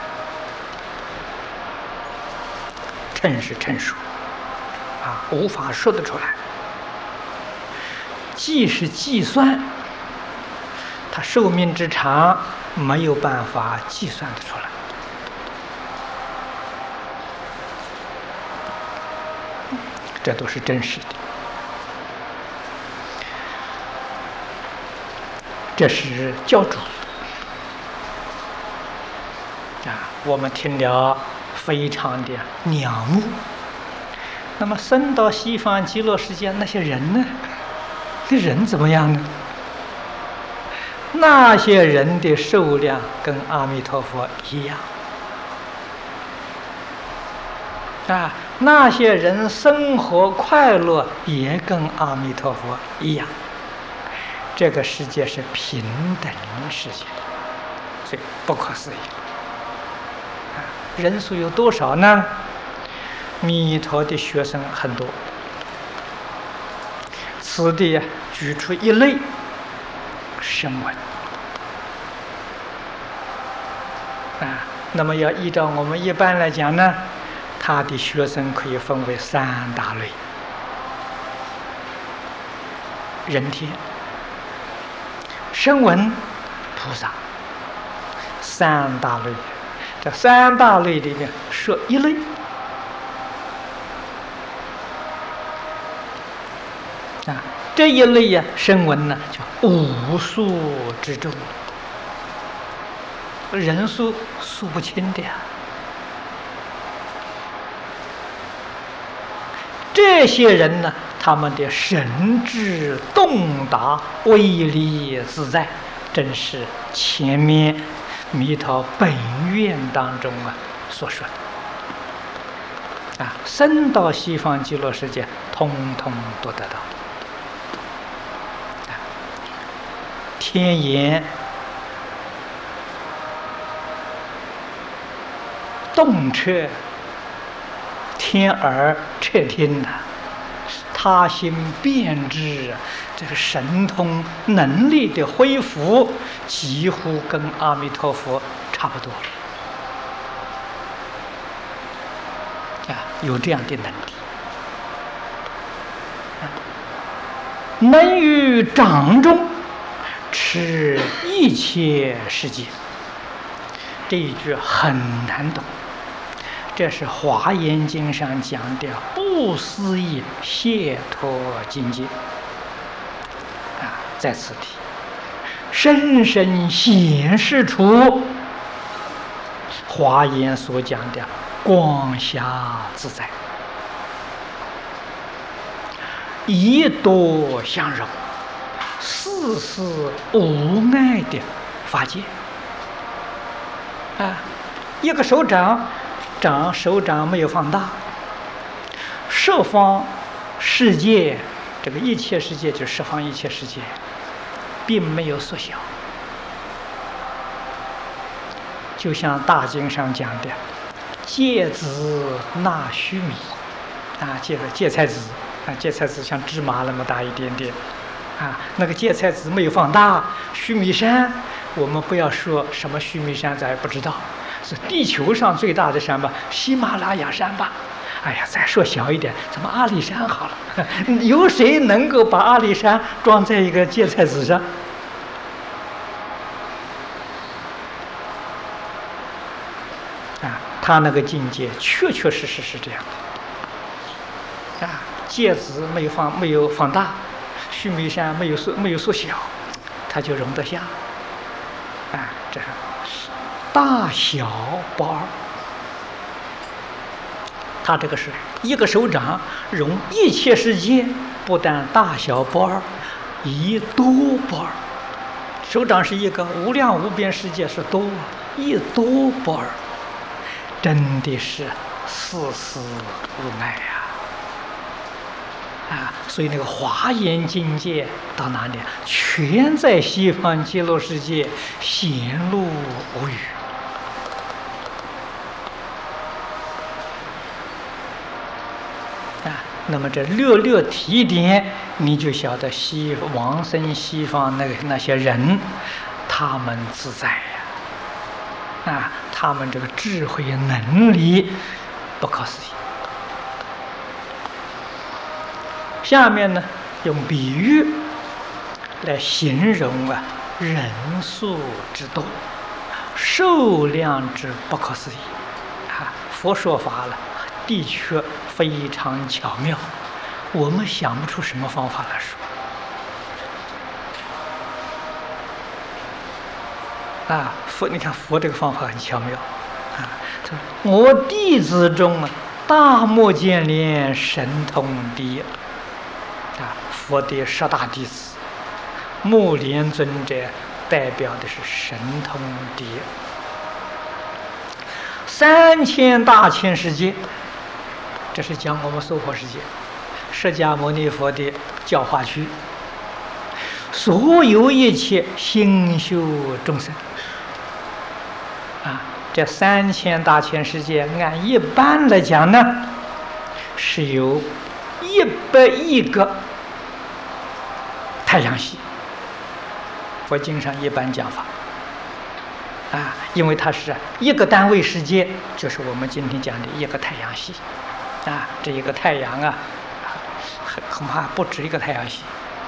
Speaker 1: 称是称数啊，无法说得出来。即使计算他寿命之长，没有办法计算得出来。这都是真实的。这是教主啊，我们听了非常的仰慕。那么升到西方极乐世界那些人呢？那人怎么样呢？那些人的寿量跟阿弥陀佛一样啊，那些人生活快乐也跟阿弥陀佛一样。这个世界是平等世界，所以不可思议。人数有多少呢？弥陀的学生很多。此地举出一类声闻啊，那么要依照我们一般来讲呢，他的学生可以分为3大类：人天、声闻、菩萨，3大类。这3大类里面设一类啊，这一类呀，声闻呢叫无数之众，人数数不清的呀。这些人呢，他们的神智洞达，威力自在，正是前面弥陀本愿当中所说的升到西方极乐世界，通通都得到。天眼、洞彻、天耳彻听的，他心变智，这个神通能力的恢复，几乎跟阿弥陀佛差不多有这样的能力能于掌中持一切世界。这一句很难懂，这是《华严经》上讲的不思议解脱境界在此提深深显示出华严所讲的光暇自在，一多相融，事事无碍的法界。一个手掌没有放大，十方世界，这个一切世界就是十方一切世界，并没有缩小。就像大经上讲的芥子纳须弥，这个芥菜籽，芥菜籽像芝麻那么大一点点，那个芥菜籽没有放大。须弥山，我们不要说什么须弥山，咱也不知道，是地球上最大的山吧，喜马拉雅山吧。哎呀，再说小一点，咱们阿里山好了。有谁能够把阿里山装在一个芥菜籽上？他那个境界确确实实是这样的。芥子没有放大，须弥山没有缩小，它就容得下。这是大小不二。他这个是一个手掌容一切世界，不但大小不二，一多不二。手掌是一个，无量无边世界是多，一多不二。真的是事事无碍所以那个华严境界到哪里？全在西方极乐世界显露无余。那么这略提一点，你就晓得往生西方那些人，他们自在他们这个智慧能力不可思议。下面呢，用比喻来形容人数之多，数量之不可思议。佛说法了，的确非常巧妙，我们想不出什么方法来说。佛，你看佛这个方法很巧妙我弟子中大莫见连神通第一佛的十大弟子，目连尊者代表的是神通第一。3000大千世界，这是讲我们娑婆世界，释迦牟尼佛的教化区，所有一切心修众生这3000大千世界，按一般来讲呢，是有100亿个太阳系。佛经上一般讲法因为它是一个单位世界，就是我们今天讲的一个太阳系这一个太阳恐怕不止一个太阳系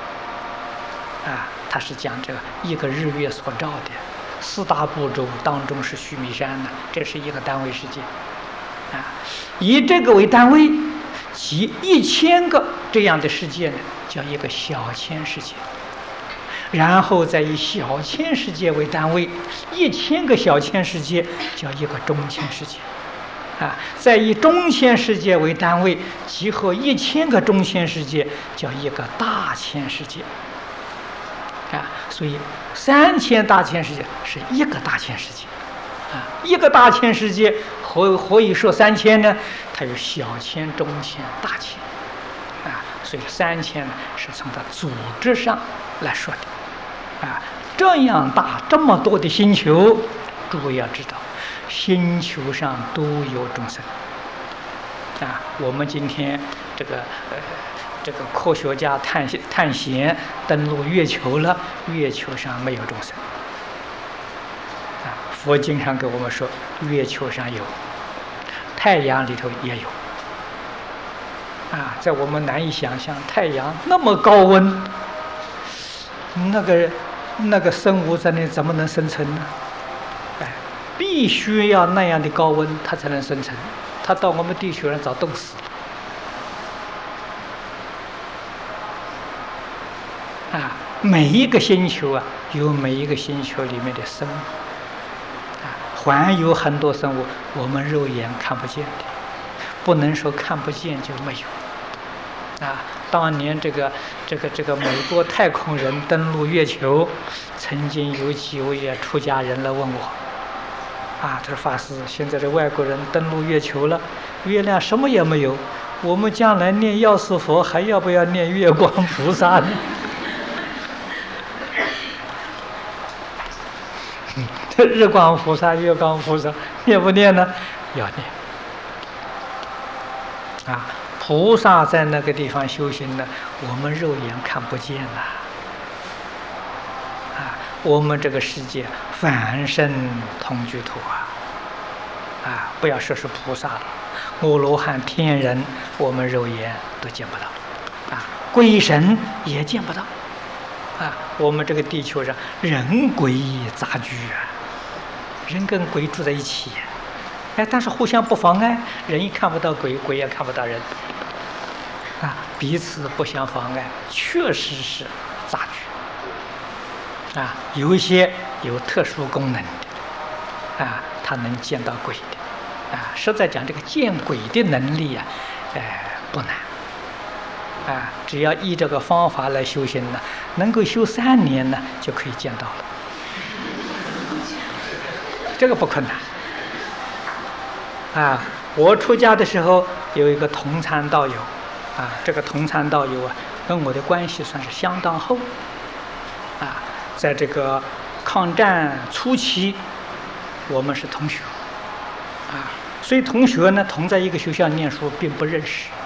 Speaker 1: 它是讲这个一个日月所照的4大部洲当中是须弥山呢，这是一个单位世界以这个为单位，即1000个这样的世界呢，叫一个小千世界。然后再以小千世界为单位，1000个小千世界叫一个中千世界再以中千世界为单位，集合1000个中千世界叫一个大千世界所以3000大千世界是一个大千世界一个大千世界何以说3000呢？它有小千、中千、大千所以3000呢是从它组织上来说的这样大这么多的星球，诸位要知道，星球上都有众生我们今天这个科学家探险登陆月球了，月球上没有众生佛经上给我们说，月球上有，太阳里头也有在我们难以想象，太阳那么高温，那个生物在那怎么能生存呢？必须要那样的高温，它才能生存。它到我们地球上早冻死了每一个星球啊，有每一个星球里面的生物还有很多生物我们肉眼看不见的，不能说看不见就没有当年这个美国太空人登陆月球，曾经有几位出家人来问我他说法师，现在的外国人登陆月球了，月亮什么也没有，我们将来念药师佛还要不要念月光菩萨呢？日光菩萨、月光菩萨念不念呢？要念菩萨在那个地方修行呢，我们肉眼看不见我们这个世界凡圣同居土不要说是菩萨了，阿罗汉、天人，我们肉眼都见不到鬼神也见不到我们这个地球上人鬼杂居人跟鬼住在一起但是互相不妨碍，人也看不到鬼，鬼也看不到人彼此不相妨碍，确实是杂居有一些有特殊功能的他能见到鬼的实在讲，这个见鬼的能力不难只要依这个方法来修行呢，能够修3年呢就可以见到了，这个不困难我出家的时候有一个同参道友这个同参道友跟我的关系算是相当厚在这个抗战初期我们是同学所以同学呢同在一个学校念书并不认识